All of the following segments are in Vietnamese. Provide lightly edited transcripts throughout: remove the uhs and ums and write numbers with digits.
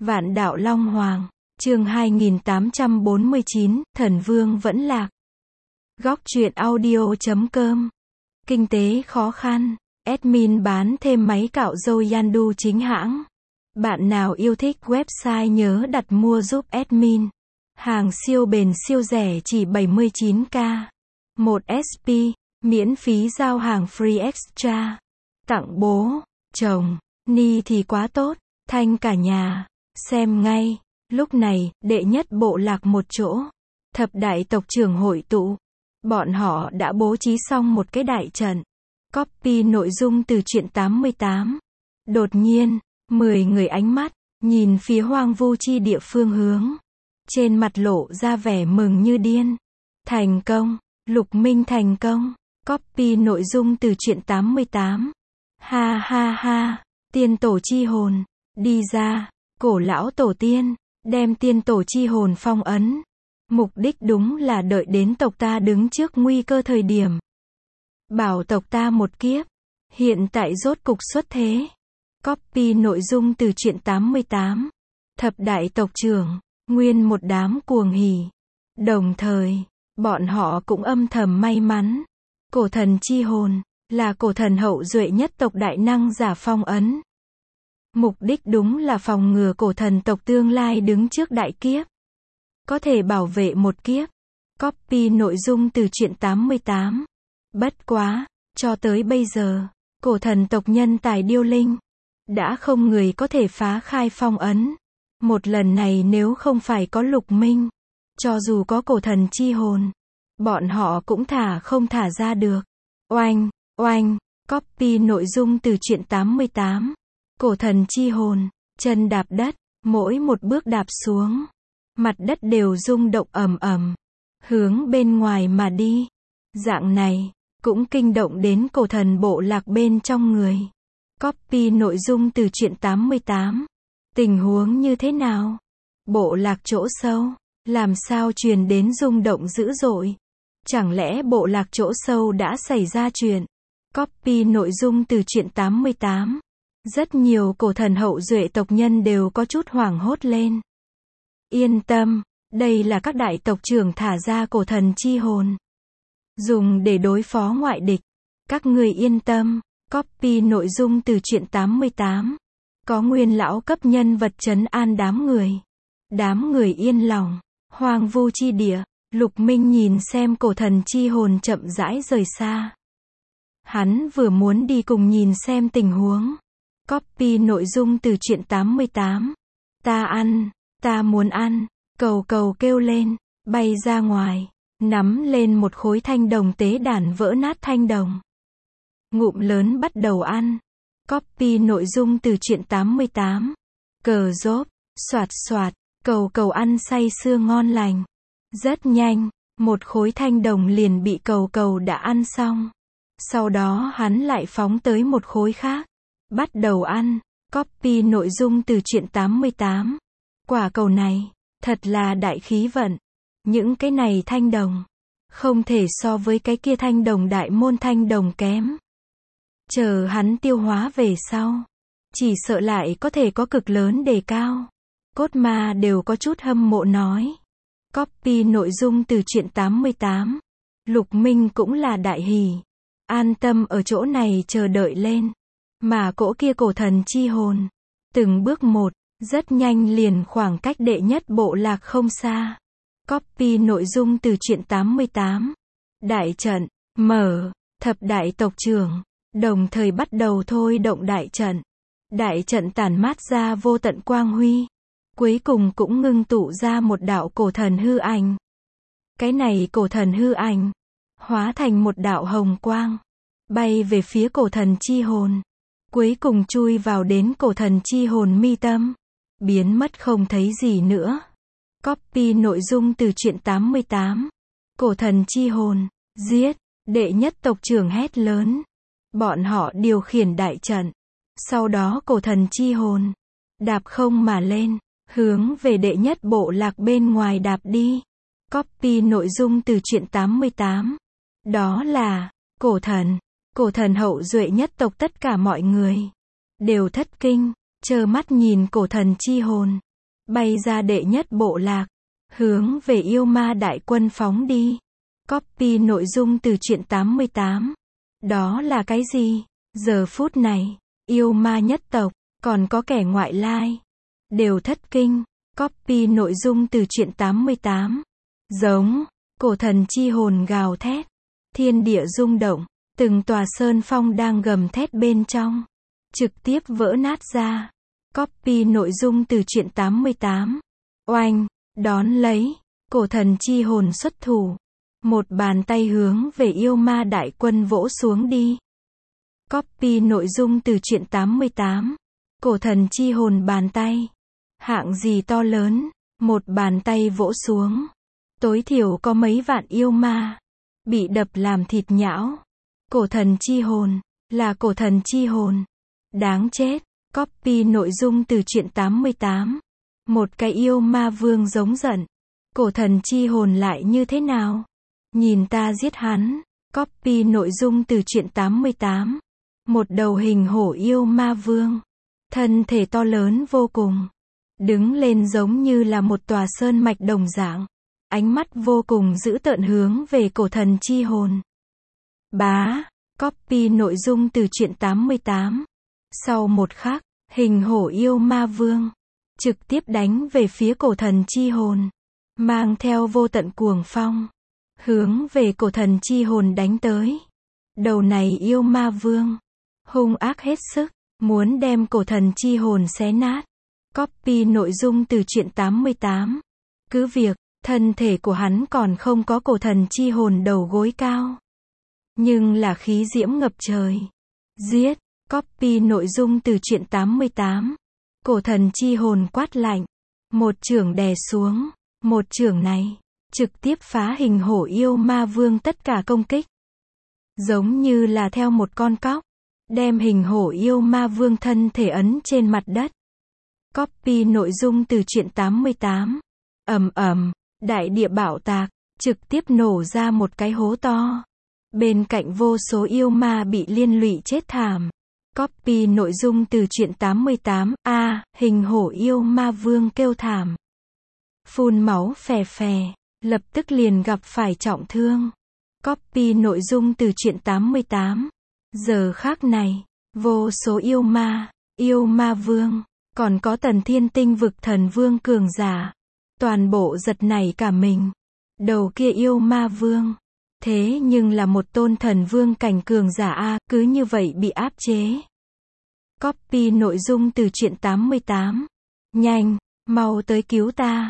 Vạn đạo Long Hoàng, chương 2849, Thần Vương vẫn lạc. Góc truyện audio.com. Kinh tế khó khăn, admin bán thêm máy cạo râu Yandu chính hãng. Bạn nào yêu thích website nhớ đặt mua giúp admin. Hàng siêu bền siêu rẻ chỉ 79k. 1SP, miễn phí giao hàng free extra. Tặng bố, chồng, ni thì quá tốt, thanh cả nhà. Xem ngay, lúc này, đệ nhất bộ lạc một chỗ. Thập đại tộc trưởng hội tụ. Bọn họ đã bố trí xong một cái đại trận. Copy nội dung từ truyện 88. Đột nhiên, 10 người ánh mắt, nhìn phía hoang vu chi địa phương hướng. Trên mặt lộ ra vẻ mừng như điên. Thành công, Lục Minh thành công. Copy nội dung từ truyện 88. Ha ha ha, tiên tổ chi hồn, đi ra, cổ lão tổ tiên, đem tiên tổ chi hồn phong ấn. Mục đích đúng là đợi đến tộc ta đứng trước nguy cơ thời điểm. Bảo tộc ta một kiếp, hiện tại rốt cục xuất thế. Copy nội dung từ truyện 88. Thập đại tộc trưởng, nguyên một đám cuồng hỉ. Đồng thời, bọn họ cũng âm thầm may mắn. Cổ thần chi hồn, là cổ thần hậu duệ nhất tộc đại năng giả phong ấn. Mục đích đúng là phòng ngừa cổ thần tộc tương lai đứng trước đại kiếp. Có thể bảo vệ một kiếp. Copy nội dung từ truyện 88. Bất quá, cho tới bây giờ, cổ thần tộc nhân tài điêu linh. Đã không người có thể phá khai phong ấn. Một lần này nếu không phải có Lục Minh, cho dù có cổ thần chi hồn, bọn họ cũng không thả ra được. Oanh, oanh, copy nội dung từ truyện 88. Cổ thần chi hồn, chân đạp đất, mỗi một bước đạp xuống, mặt đất đều rung động ầm ầm, hướng bên ngoài mà đi. Dạng này, cũng kinh động đến cổ thần bộ lạc bên trong người. Copy nội dung từ truyện 88. Tình huống như thế nào? Bộ lạc chỗ sâu, làm sao truyền đến rung động dữ dội? Chẳng lẽ bộ lạc chỗ sâu đã xảy ra chuyện? Copy nội dung từ truyện 88. Rất nhiều cổ thần hậu duệ tộc nhân đều có chút hoảng hốt lên. Yên tâm, đây là các đại tộc trưởng thả ra cổ thần chi hồn, dùng để đối phó ngoại địch. Các người yên tâm. Copy nội dung từ truyện 88. Có nguyên lão cấp nhân vật trấn an đám người. Đám người yên lòng. Hoang vu chi địa, Lục Minh nhìn xem cổ thần chi hồn chậm rãi rời xa. Hắn vừa muốn đi cùng nhìn xem tình huống. Copy nội dung từ truyện 88. Ta muốn ăn, cầu cầu kêu lên, bay ra ngoài, nắm lên một khối thanh đồng tế đàn vỡ nát thanh đồng. Ngụm lớn bắt đầu ăn. Copy nội dung từ truyện 88. Cờ rốp, xoạt xoạt, cầu cầu ăn say sưa ngon lành. Rất nhanh, một khối thanh đồng liền bị cầu cầu đã ăn xong. Sau đó hắn lại phóng tới một khối khác. Bắt đầu ăn. Copy nội dung từ truyện 88. Quả cầu này, thật là đại khí vận. Những cái này thanh đồng, không thể so với cái kia thanh đồng đại môn thanh đồng kém. Chờ hắn tiêu hóa về sau, chỉ sợ lại có thể có cực lớn đề cao. Cốt ma đều có chút hâm mộ nói. Copy nội dung từ truyện 88. Lục Minh cũng là đại hỉ. An tâm ở chỗ này chờ đợi lên. Mà cỗ kia cổ thần chi hồn, từng bước một, rất nhanh liền khoảng cách đệ nhất bộ lạc không xa. Copy nội dung từ truyện 88. Đại trận, mở, thập đại tộc trưởng, đồng thời bắt đầu thôi động đại trận. Đại trận tản mát ra vô tận quang huy. Cuối cùng cũng ngưng tụ ra một đạo cổ thần hư ảnh. Cái này cổ thần hư ảnh, hóa thành một đạo hồng quang, bay về phía cổ thần chi hồn. Cuối cùng chui vào đến cổ thần chi hồn mi tâm, biến mất không thấy gì nữa. Copy nội dung từ truyện 88. Cổ thần chi hồn, giết, đệ nhất tộc trưởng hét lớn. Bọn họ điều khiển đại trận. Sau đó cổ thần chi hồn, đạp không mà lên, hướng về đệ nhất bộ lạc bên ngoài đạp đi. Copy nội dung từ truyện 88. Đó là, cổ thần hậu duệ nhất tộc tất cả mọi người đều thất kinh, trơ mắt nhìn cổ thần chi hồn bay ra đệ nhất bộ lạc, hướng về yêu ma đại quân phóng đi. Copy nội dung từ truyện 88. Đó là cái gì? Giờ phút này, yêu ma nhất tộc, còn có kẻ ngoại lai, đều thất kinh. Copy nội dung từ truyện 88. Giống, cổ thần chi hồn gào thét, thiên địa rung động, từng tòa sơn phong đang gầm thét bên trong, trực tiếp vỡ nát ra. Copy nội dung từ truyện 88. Oanh, đón lấy, cổ thần chi hồn xuất thủ, một bàn tay hướng về yêu ma đại quân vỗ xuống đi. Copy nội dung từ truyện 88. Cổ thần chi hồn bàn tay, hạng gì to lớn, một bàn tay vỗ xuống, tối thiểu có mấy vạn yêu ma bị đập làm thịt nhão. Cổ thần chi hồn, là cổ thần chi hồn, đáng chết. Copy nội dung từ truyện 88. Một cái yêu ma vương giống giận, cổ thần chi hồn lại như thế nào? Nhìn ta giết hắn. Copy nội dung từ truyện 88. Một đầu hình hổ yêu ma vương, thân thể to lớn vô cùng, đứng lên giống như là một tòa sơn mạch đồng dạng, ánh mắt vô cùng dữ tợn hướng về cổ thần chi hồn. Bá, copy nội dung từ truyện 88. Sau một khắc, hình hổ yêu ma vương trực tiếp đánh về phía cổ thần chi hồn, mang theo vô tận cuồng phong, hướng về cổ thần chi hồn đánh tới. Đầu này yêu ma vương hung ác hết sức, muốn đem cổ thần chi hồn xé nát. Copy nội dung từ truyện 88. Cứ việc, thân thể của hắn còn không có cổ thần chi hồn đầu gối cao, nhưng là khí diễm ngập trời. Giết. Copy nội dung từ truyện 88. Cổ thần chi hồn quát lạnh, một chưởng đè xuống, một chưởng này trực tiếp phá hình hổ yêu ma vương tất cả công kích, giống như là theo một con cóc, đem hình hổ yêu ma vương thân thể ấn trên mặt đất. Copy nội dung từ truyện 88. Ầm ầm, đại địa bạo tạc, trực tiếp nổ ra một cái hố to. Bên cạnh vô số yêu ma bị liên lụy chết thảm. Copy nội dung từ truyện 88. Hình hổ yêu ma vương kêu thảm, phun máu phè phè, lập tức liền gặp phải trọng thương. Copy nội dung từ truyện 88. Giờ khắc này, vô số yêu ma vương, còn có Tần Thiên Tinh vực thần vương cường giả, toàn bộ giật nảy cả mình. Đầu kia yêu ma vương, thế nhưng là một tôn thần vương cảnh cường giả cứ như vậy bị áp chế. Copy nội dung từ truyện 88. Nhanh, mau tới cứu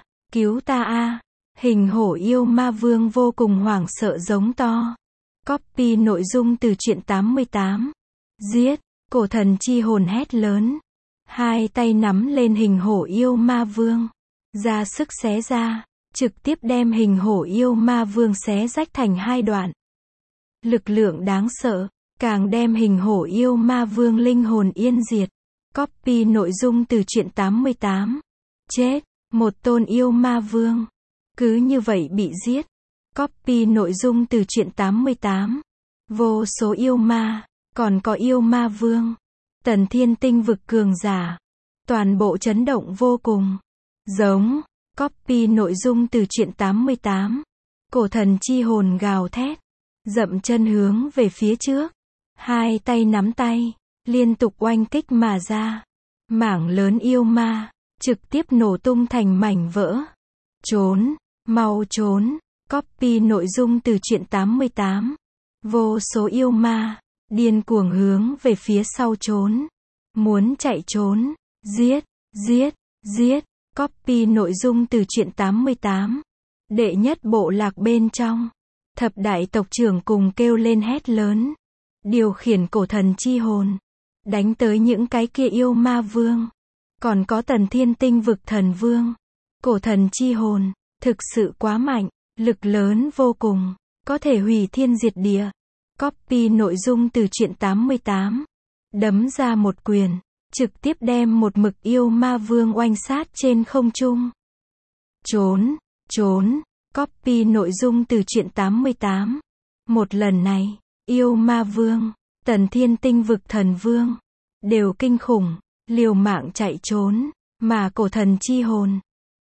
ta a. Hình hổ yêu ma vương vô cùng hoảng sợ giống to. Copy nội dung từ truyện 88. Giết. Cổ thần chi hồn hét lớn, hai tay nắm lên hình hổ yêu ma vương, ra sức xé ra, trực tiếp đem hình hổ yêu ma vương xé rách thành hai đoạn. Lực lượng đáng sợ, càng đem hình hổ yêu ma vương linh hồn yên diệt. Copy nội dung từ truyện 88. Chết. Một tôn yêu ma vương cứ như vậy bị giết. Copy nội dung từ truyện 88. Vô số yêu ma, còn có yêu ma vương, Tần Thiên Tinh vực cường giả, toàn bộ chấn động vô cùng. Giống. Copy nội dung từ truyện 88. Cổ thần chi hồn gào thét, dậm chân hướng về phía trước, hai tay nắm tay, liên tục oanh kích mà ra. Mảng lớn yêu ma trực tiếp nổ tung thành mảnh vỡ. Trốn, mau trốn. Copy nội dung từ truyện 88. Vô số yêu ma điên cuồng hướng về phía sau trốn, muốn chạy trốn. Giết, giết, giết. Copy nội dung từ truyện 88. Đệ nhất bộ lạc bên trong, thập đại tộc trưởng cùng kêu lên hét lớn, điều khiển cổ thần chi hồn, đánh tới những cái kia yêu ma vương, còn có Tần Thiên Tinh vực thần vương. Cổ thần chi hồn thực sự quá mạnh, lực lớn vô cùng, có thể hủy thiên diệt địa. Copy nội dung từ truyện 88. Đấm ra một quyền, trực tiếp đem một mực yêu ma vương oanh sát trên không trung. Trốn, trốn. Copy nội dung từ truyện 88. Một lần này, yêu ma vương, Tần Thiên Tinh vực thần vương đều kinh khủng, liều mạng chạy trốn, mà cổ thần chi hồn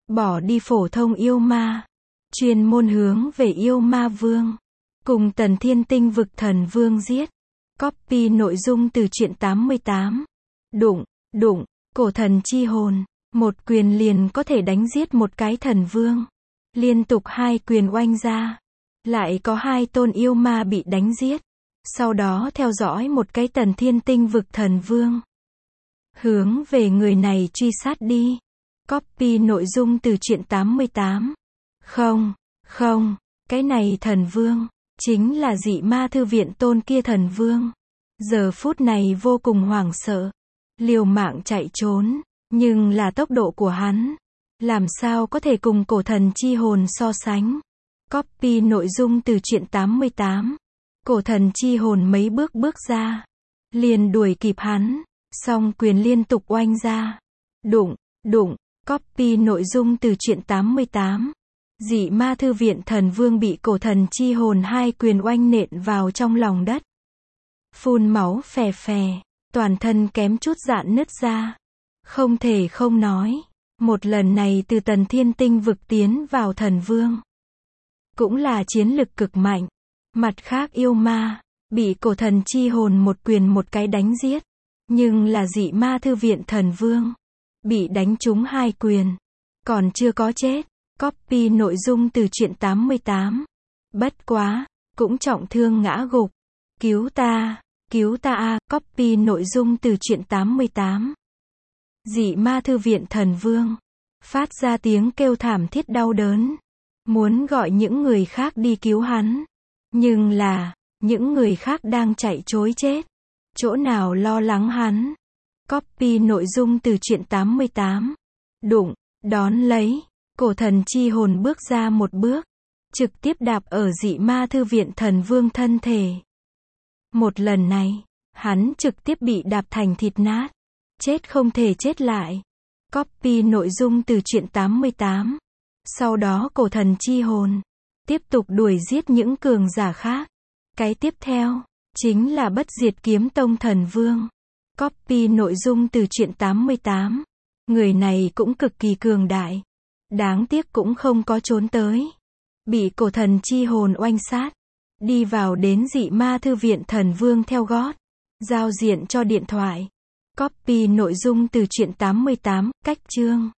bỏ đi phổ thông yêu ma, chuyên môn hướng về yêu ma vương, cùng Tần Thiên Tinh vực thần vương giết. Copy nội dung từ truyện 88. Đụng, đụng, cổ thần chi hồn, một quyền liền có thể đánh giết một cái thần vương. Liên tục 2 quyền oanh ra, lại có 2 tôn yêu ma bị đánh giết. Sau đó theo dõi một cái Tần Thiên Tinh vực thần vương, hướng về người này truy sát đi. Copy nội dung từ truyện 88. Không, không, cái này thần vương, chính là dị ma thư viện tôn kia thần vương. Giờ phút này vô cùng hoảng sợ, liều mạng chạy trốn, nhưng là tốc độ của hắn, làm sao có thể cùng cổ thần chi hồn so sánh. Copy nội dung từ truyện 88. Cổ thần chi hồn mấy bước bước ra, liền đuổi kịp hắn, song quyền liên tục oanh ra. Đụng, đụng, copy nội dung từ truyện 88. Dị ma thư viện thần vương bị cổ thần chi hồn 2 quyền oanh nện vào trong lòng đất. Phun máu phè phè, toàn thân kém chút rạn nứt ra. Không thể không nói, một lần này từ Tần Thiên Tinh vực tiến vào thần vương, cũng là chiến lực cực mạnh. Mặt khác yêu ma, bị cổ thần chi hồn một quyền một cái đánh giết. Nhưng là dị ma thư viện thần vương, bị đánh trúng 2 quyền, còn chưa có chết. Copy nội dung từ truyện 88. Bất quá, cũng trọng thương ngã gục. Cứu ta a. Copy nội dung từ truyện 88. Dị ma thư viện thần vương, phát ra tiếng kêu thảm thiết đau đớn, muốn gọi những người khác đi cứu hắn. Nhưng là, những người khác đang chạy trối chết, chỗ nào lo lắng hắn. Copy nội dung từ truyện 88. Đụng, đón lấy, cổ thần chi hồn bước ra một bước, trực tiếp đạp ở dị ma thư viện thần vương thân thể. Một lần này, hắn trực tiếp bị đạp thành thịt nát, chết không thể chết lại. Copy nội dung từ truyện 88. Sau đó cổ thần chi hồn tiếp tục đuổi giết những cường giả khác. Cái tiếp theo chính là Bất Diệt Kiếm Tông thần vương. Copy nội dung từ truyện 88. Người này cũng cực kỳ cường đại, đáng tiếc cũng không có trốn tới, bị cổ thần chi hồn oanh sát, đi vào đến dị ma thư viện thần vương theo gót, giao diện cho điện thoại. Copy nội dung từ truyện 88. Cách chương